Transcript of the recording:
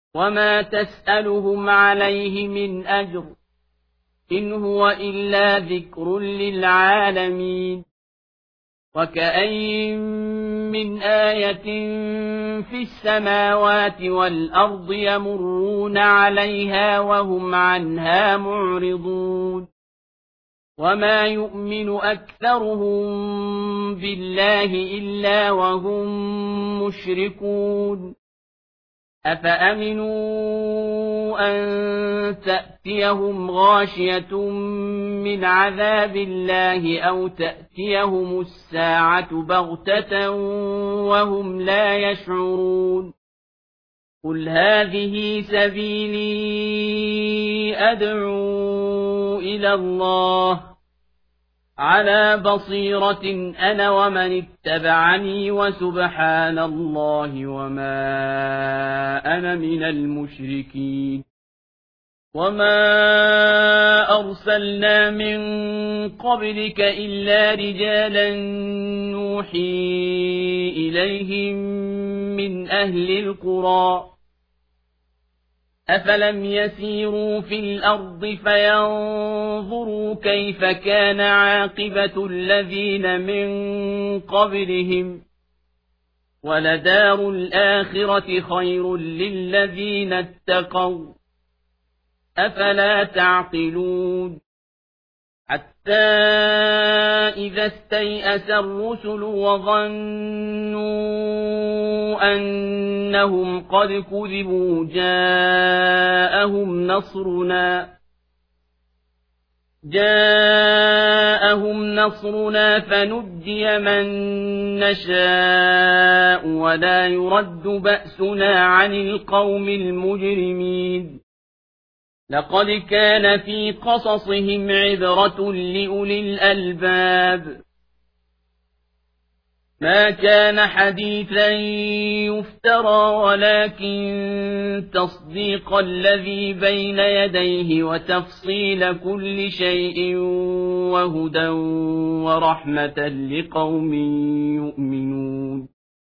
وما تسألهم عليه من أجر إن هو إلا ذكر للعالمين وكأين من آية في السماوات والأرض يمرون عليها وهم عنها معرضون وما يؤمن أكثرهم بالله إلا وهم مشركون أفأمنوا أن تأتيهم غاشية من عذاب الله أو تأتيهم الساعة بغتة وهم لا يشعرون قل هذه سبيلي أدعو إلى الله على بصيرة أنا ومن اتبعني وسبحان الله وما أنا من المشركين وما أرسلنا من قبلك إلا رجالا نوحي إليهم من أهل القرى أفلم يسيروا في الأرض فينظروا كيف كان عاقبة الذين من قبلهم ولدار الآخرة خير للذين اتقوا أفلا تعقلون حتى إذا استيأس الرسل وظنوا أنهم قد كذبوا جاءهم نصرنا فنجي من نشاء ولا يرد بأسنا عن القوم المجرمين لقد كان في قصصهم عبرة لأولي الألباب ما كان حديثا يفترى ولكن تصديق الذي بين يديه وتفصيل كل شيء وهدى ورحمة لقوم يؤمنون